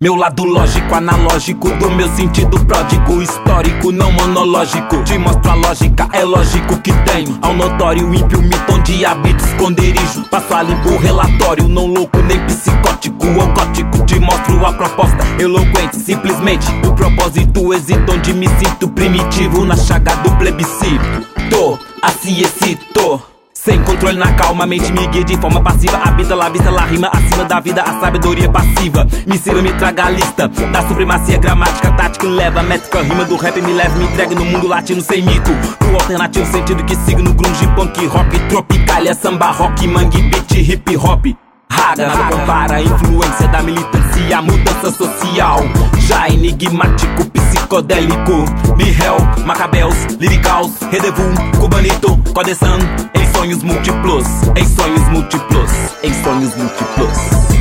Meu lado lógico, analógico do meu sentido pródigo, histórico, não monológico. Te mostro a lógica, é lógico que tenho ao notório ímpio mito onde habito esconderijo. Passo a limpo o relatório, não louco nem psicótico ou gótico. Te mostro a proposta, eloquente, simplesmente o propósito hesito onde me sinto primitivo na chaga do plebiscito. Tô, assim excito. Sem controle na calma, mente me guia de forma passiva. Habita lá, vista lá, rima acima da vida, a sabedoria passiva. Me sirva, me traga a lista da supremacia gramática, tática, leva, métrica, rima do rap, me leva, me entrega no mundo latino sem mito. Pro alternativo sentido que sigo no grunge, punk, rock, tropicalia, samba, rock, mangue, beat, hip hop. Raga, nada compara a influência da militância, mudança social. Já enigmático, psicodélico, Mihel, Macabeus, Liricals, Redevum, Cubanito, Codesan. Em sonhos múltiplos, em sonhos múltiplos, em sonhos múltiplos.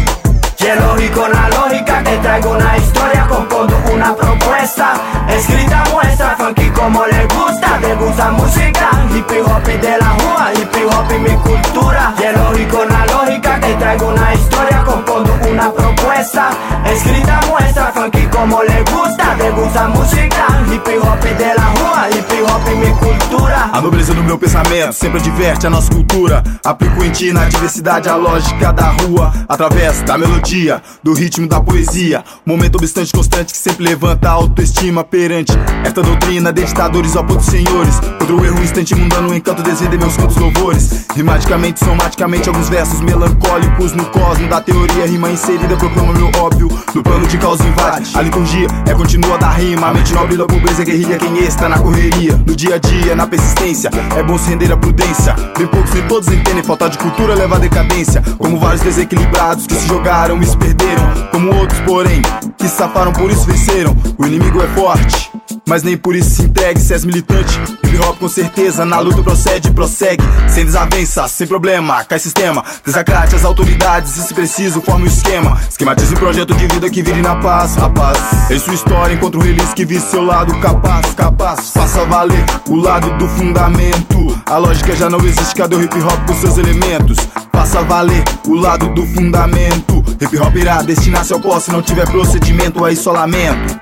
Que lógico na lógica te traigo una historia, compondo una propuesta. Escrita muestra, funky como le gusta. Te gusta música, hip hop de la rua, hip hop mi cultura. Que lógico na lógica te traigo una historia, compondo una propuesta. Escrita muestra, funky como le gusta. Te gusta música, hip hop de la rua, hip hop mi cultura. A nobreza do meu pensamento sempre adverte a nossa cultura. Aplico em ti na diversidade a lógica da rua, através da melodia, do ritmo da poesia. Momento obstante constante que sempre levanta a autoestima perante esta doutrina de ditadores ó putos senhores. Outro erro, um instante mundano, encanto, desvendei meus cantos louvores. Rimaticamente, somaticamente, alguns versos melancólicos no cosmo da teoria. Rima inserida proclama meu óbvio, no plano de causa invade. A liturgia é continua da rima, a mente nobre da pobreza guerrilha quem está na correria. No dia a dia, na persistência, é bom se render à prudência. Bem poucos nem todos entendem, falta de cultura leva à decadência. Como vários desequilibrados que se jogaram e se perderam. Como outros, porém, que se safaram, por isso venceram. O inimigo é forte, mas nem por isso se entregue. Se és militante, hip hop com certeza na luta procede, prossegue. Sem desavença, sem problema, cai sistema. Desacrate as autoridades e se preciso forme um esquema. Esquematize um projeto de vida que vire na paz, rapaz. Em sua história encontra um release que vise seu lado capaz, capaz. Faça valer o lado do fundamento. A lógica já não existe, cadê o hip hop com seus elementos? Faça valer o lado do fundamento. Hip hop irá destinar-se ao pó se não tiver procedimento a isolamento.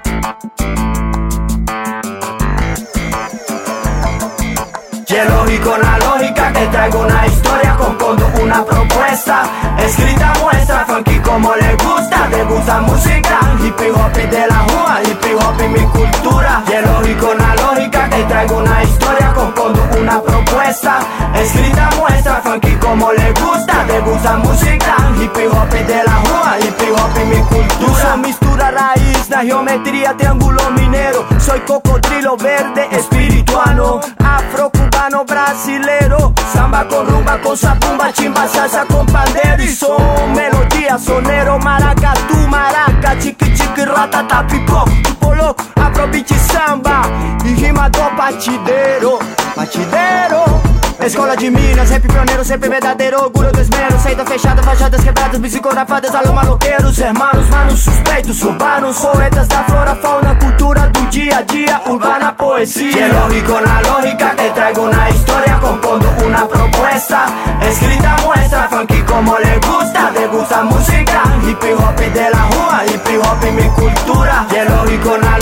Que lógico na lógica te traigo una historia, compondo una propuesta. Escrita muestra, funky como le gusta. Te gusta música, hip hop de la rua, hip hop mi cultura. Que lógico na lógica te traigo una historia, compondo una propuesta. Escrita muestra, funky como le gusta. Te gusta música, hip hop de la rua, hip hop mi cultura. Mistura raiz na geometría, triángulo minero. Soy cocodrilo verde espirituano, afro-cubano brasileiro. Samba com rumba, com sabumba, timba, salsa com pandeiro. E som, melodia, sonero, maracatu, maraca, tique-tique, ratata, pipó, polo, afrobeat, samba e rima do batideiro, batideiro. Escola de Minas, rap pioneiro, sempre verdadeiro, orgulho do esmero. Saída fechada, fajadas quebradas, psicografadas, alô maloqueiros. Hermanos, manos, suspeitos, urbanos, poetas da flora, fauna, cultura do dia a dia, urbana poesia. Que lógico na lógica te traigo una historia, compondo una propuesta. Escrita muestra, funky como le gusta. Te gusta música, hip hop de la rua, hip hop mi cultura. Que lógico na